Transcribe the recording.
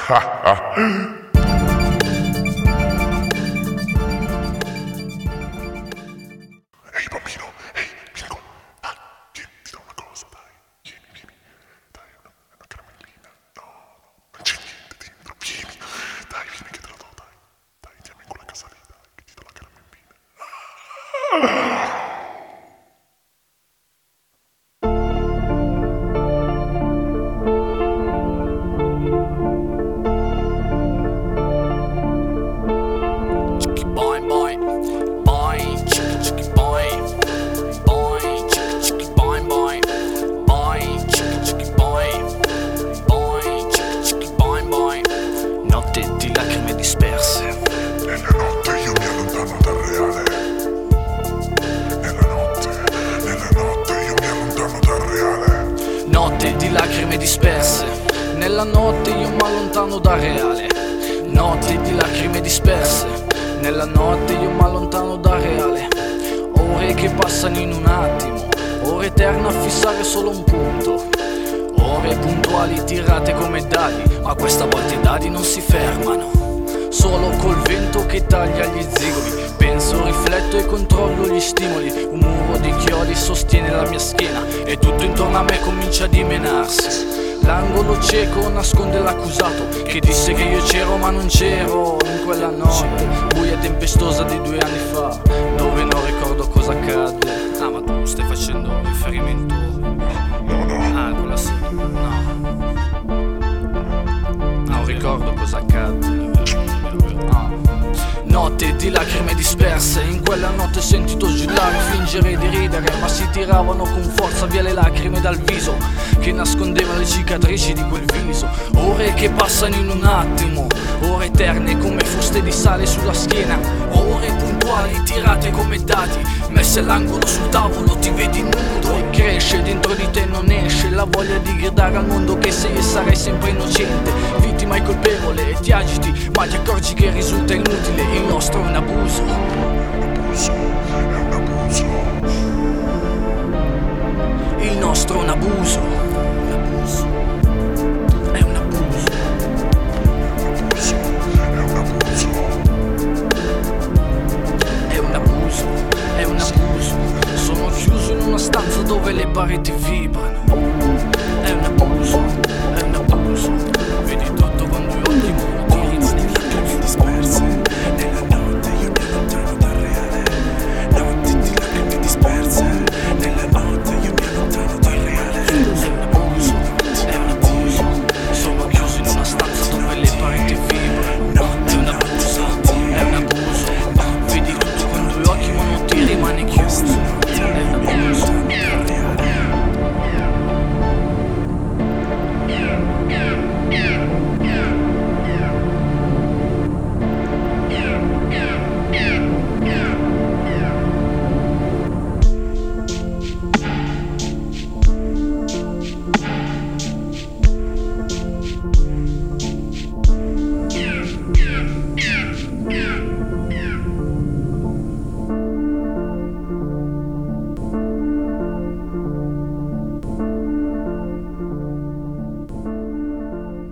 Ehi bambino, ehi, vieni qua. Dai, vieni, ti do una cosa, dai. Vieni. Dai, una caramellina. No, non c'è niente dentro, vieni. Dai, vieni che te la do, dai. Dai, andiamo in quella casa lì, dai, che ti do la caramellina. Notte di lacrime disperse. Nella notte io mi allontano dal reale. Nella notte io mi allontano dal reale. Notte di lacrime disperse. Nella notte io mi allontano dal reale. Notte di lacrime disperse. Nella notte io mi allontano dal reale. Ore che passano in un attimo. Ore eterne a fissare solo un punto. Ore puntuali tirate come dadi, ma questa volta i dadi non si fermano. Solo col vento che taglia gli zigoli. Penso, rifletto e controllo gli stimoli. Un muro di chiodi sostiene la mia schiena e tutto intorno a me comincia a dimenarsi. L'angolo cieco nasconde l'accusato che disse che io c'ero ma non c'ero in quella notte buia e tempestosa di 2 anni fa, dove non ricordo cosa accadde. Ah, ma tu stai facendo riferimento? Ah, quella sì. No, non ricordo cosa accadde. Notte di lacrime disperse. In quella notte ho sentito giurare, fingere di ridere, ma si tiravano con forza via le lacrime dal viso che nascondevano le cicatrici di quel viso. Ore che passano in un attimo, ore eterne come fuste di sale sulla schiena. Ore puntuali tirate come dati, messe all'angolo sul tavolo, ti vedi nudo e cresce dentro di te, non esce la voglia di gridare al mondo che sei e sarai sempre innocente, vittima e colpevole, e ti agiti ma ti accorgi che risulta inutile. Il nostro è un abuso. È un abuso. Il nostro è un abuso.